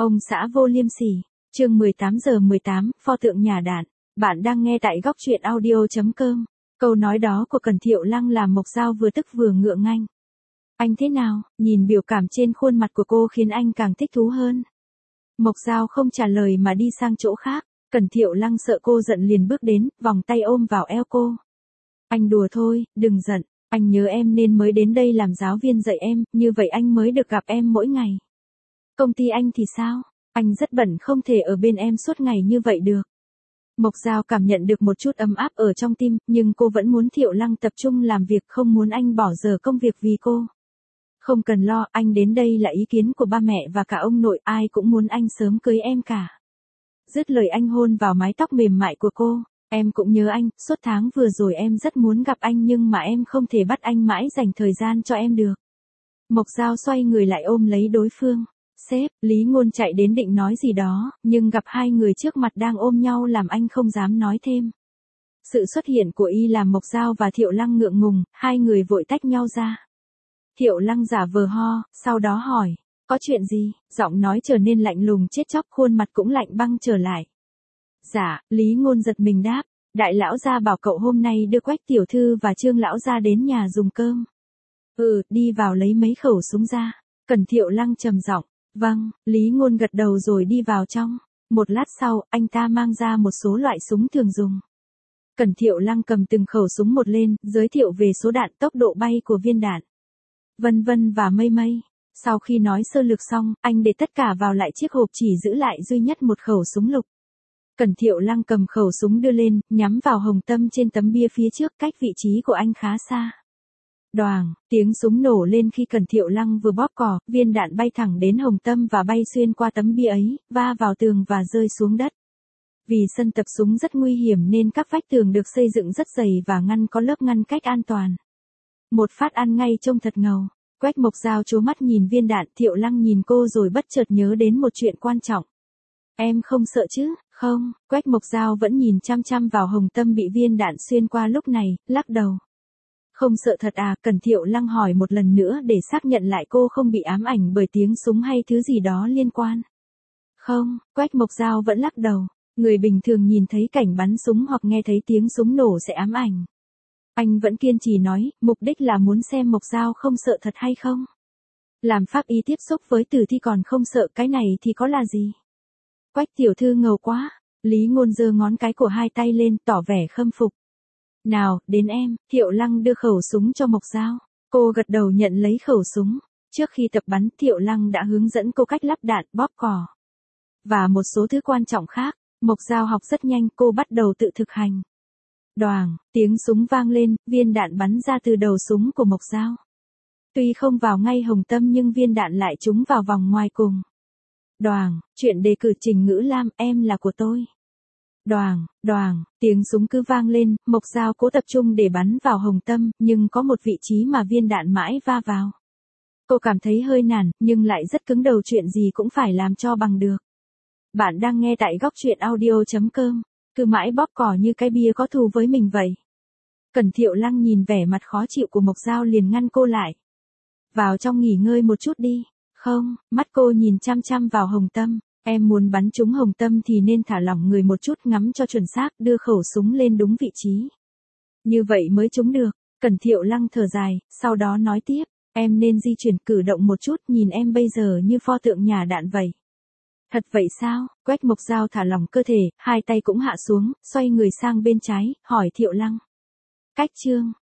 Ông xã vô liêm sỉ. Chương 18:18, pho tượng nhà đạn. Bạn đang nghe tại góc truyện audio.com. Câu nói đó của Cẩn Thiệu Lăng làm Mộc Dao vừa tức vừa ngượng nganh. Anh thế nào? Nhìn biểu cảm trên khuôn mặt của cô khiến anh càng thích thú hơn. Mộc Dao không trả lời mà đi sang chỗ khác. Cẩn Thiệu Lăng sợ cô giận liền bước đến, vòng tay ôm vào eo cô. Anh đùa thôi, đừng giận. Anh nhớ em nên mới đến đây làm giáo viên dạy em, như vậy anh mới được gặp em mỗi ngày. Công ty anh thì sao? Anh rất bận không thể ở bên em suốt ngày như vậy được. Mộc Dao cảm nhận được một chút ấm áp ở trong tim, nhưng cô vẫn muốn Thiệu Lăng tập trung làm việc, không muốn anh bỏ giờ công việc vì cô. Không cần lo, anh đến đây là ý kiến của ba mẹ và cả ông nội, ai cũng muốn anh sớm cưới em cả. Dứt lời anh hôn vào mái tóc mềm mại của cô. Em cũng nhớ anh, suốt tháng vừa rồi em rất muốn gặp anh nhưng mà em không thể bắt anh mãi dành thời gian cho em được. Mộc Dao xoay người lại ôm lấy đối phương. Sếp, Lý Ngôn chạy đến định nói gì đó, nhưng gặp hai người trước mặt đang ôm nhau làm anh không dám nói thêm. Sự xuất hiện của y làm Mộc Dao và Thiệu Lăng ngượng ngùng, hai người vội tách nhau ra. Thiệu Lăng giả vờ ho, sau đó hỏi, có chuyện gì? Giọng nói trở nên lạnh lùng chết chóc, khuôn mặt cũng lạnh băng trở lại. Dạ, Lý Ngôn giật mình đáp, đại lão gia bảo cậu hôm nay đưa Quách tiểu thư và Trương lão gia đến nhà dùng cơm. Đi vào lấy mấy khẩu súng ra. Cẩn Thiệu Lăng trầm giọng, vâng, Lý Ngôn gật đầu rồi đi vào trong. Một lát sau, anh ta mang ra một số loại súng thường dùng. Cẩn Thiệu Lăng cầm từng khẩu súng một lên, giới thiệu về số đạn, tốc độ bay của viên đạn, vân vân và mây mây. Sau khi nói sơ lược xong, anh để tất cả vào lại chiếc hộp, chỉ giữ lại duy nhất một khẩu súng lục. Cẩn Thiệu Lăng cầm khẩu súng đưa lên, nhắm vào Hồng Tâm trên tấm bia phía trước, cách vị trí của anh khá xa. Đoàng, tiếng súng nổ lên khi Cẩn Thiệu Lăng vừa bóp cò, viên đạn bay thẳng đến Hồng Tâm và bay xuyên qua tấm bia ấy, va vào tường và rơi xuống đất. Vì sân tập súng rất nguy hiểm nên các vách tường được xây dựng rất dày và có lớp ngăn cách an toàn. Một phát ăn ngay trông thật ngầu. Quách Mộc Dao trố mắt nhìn viên đạn, Thiệu Lăng nhìn cô rồi bất chợt nhớ đến một chuyện quan trọng. Em không sợ chứ? Không, Quách Mộc Dao vẫn nhìn chăm chăm vào Hồng Tâm bị viên đạn xuyên qua lúc này, lắc đầu. Không sợ thật à? Cẩn Thiệu Lăng hỏi một lần nữa để xác nhận lại cô không bị ám ảnh bởi tiếng súng hay thứ gì đó liên quan. Không, Quách Mộc Dao vẫn lắc đầu. Người bình thường nhìn thấy cảnh bắn súng hoặc nghe thấy tiếng súng nổ sẽ ám ảnh. Anh vẫn kiên trì nói, mục đích là muốn xem Mộc Dao không sợ thật hay không. Làm pháp y tiếp xúc với tử thi còn không sợ, cái này thì có là gì? Quách tiểu thư ngầu quá. Lý Ngôn giơ ngón cái của hai tay lên, tỏ vẻ khâm phục. Nào, đến em. Thiệu Lăng đưa khẩu súng cho Mộc Dao. Cô gật đầu nhận lấy khẩu súng. Trước khi tập bắn, Thiệu Lăng đã hướng dẫn cô cách lắp đạn, bóp cò và một số thứ quan trọng khác. Mộc Dao học rất nhanh, cô bắt đầu tự thực hành. Đoàng, tiếng súng vang lên, viên đạn bắn ra từ đầu súng của Mộc Dao. Tuy không vào ngay Hồng Tâm nhưng viên đạn lại trúng vào vòng ngoài cùng. Đoàng, chuyện đề cử Trình Ngữ Lam, em là của tôi. Đoàng, đoàng, tiếng súng cứ vang lên, Mộc Dao cố tập trung để bắn vào Hồng Tâm, nhưng có một vị trí mà viên đạn mãi va vào. Cô cảm thấy hơi nản, nhưng lại rất cứng đầu, chuyện gì cũng phải làm cho bằng được. Bạn đang nghe tại góc truyện audio.com. Cứ mãi bóp cò như cái bia có thù với mình vậy. Cẩn Thiệu Lăng nhìn vẻ mặt khó chịu của Mộc Dao liền ngăn cô lại. Vào trong nghỉ ngơi một chút đi. Không, mắt cô nhìn chăm chăm vào Hồng Tâm. Em muốn bắn trúng Hồng Tâm thì nên thả lỏng người một chút, ngắm cho chuẩn xác, đưa khẩu súng lên đúng vị trí. Như vậy mới trúng được. Cẩn Thiệu Lăng thở dài, sau đó nói tiếp. Em nên di chuyển cử động một chút, nhìn em bây giờ như pho tượng nhà đạn vậy. Thật vậy sao? Quách Mộc Dao thả lỏng cơ thể, hai tay cũng hạ xuống, xoay người sang bên trái, hỏi Thiệu Lăng. Cách chương,